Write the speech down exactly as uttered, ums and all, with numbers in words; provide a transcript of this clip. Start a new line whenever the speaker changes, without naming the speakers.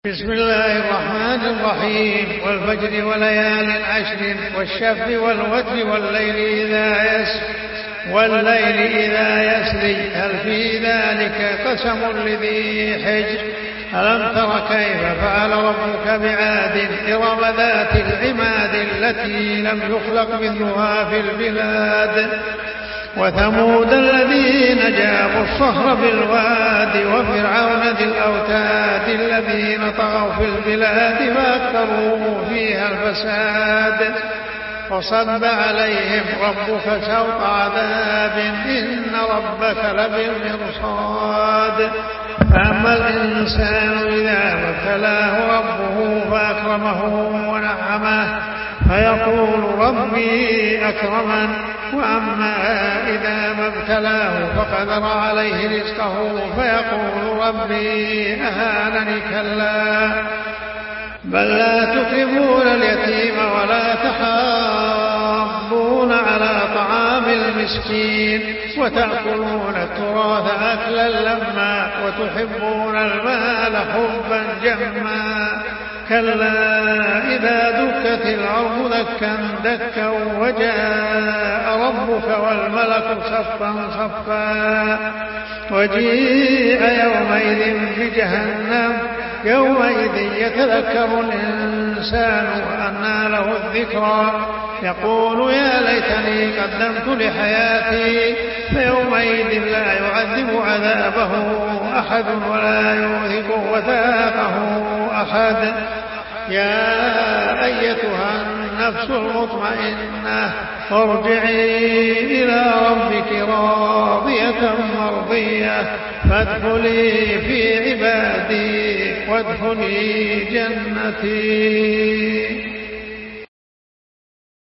بسم الله الرحمن الرحيم. والفجر وليال عشر والشفع والوتر والليل إذا يسر والليل إذا يسري هل في ذلك قسم لذي حجر ألم تر كيف فعل ربك بعاد إرم ذات العماد التي لم يخلق مثلها في البلاد وثمود الذين جابوا الصخر بالواد وفرعون ذي الأوتاد الذين طغوا في البلاد فأكثروا فيها الفساد فصب عليهم ربك سوط عذاب إن ربك لبالمرصاد فأما الإنسان إذا ما ابتلاه ربه فأكرمه ونعمه فيقول ربي أكرمن وأما إذا ما ابتلاه فقدر عليه رزقه فيقول ربي أهانني كلا بل لا تكرمون اليتيم ولا تحاضون على طعام المسكين وتأكلون التراث أكلا لما وتحبون المال حبا جما كلا إذا دكت الأرض دكا دكا وجاء ربك والملك صفا صفا وجيء يومئذ بجهنم يومئذ يتذكر الإنسان وأنى له الذكرى يقول يا ليتني قدمت لحياتي فيومئذ لا يعذب عذابه أحد ولا يوثق وثاقه أحد يا أيتها النفس المطمئنة ارجعي إلى ربك راضية مرضية فادخلي في عبادي وادخلي جنتي.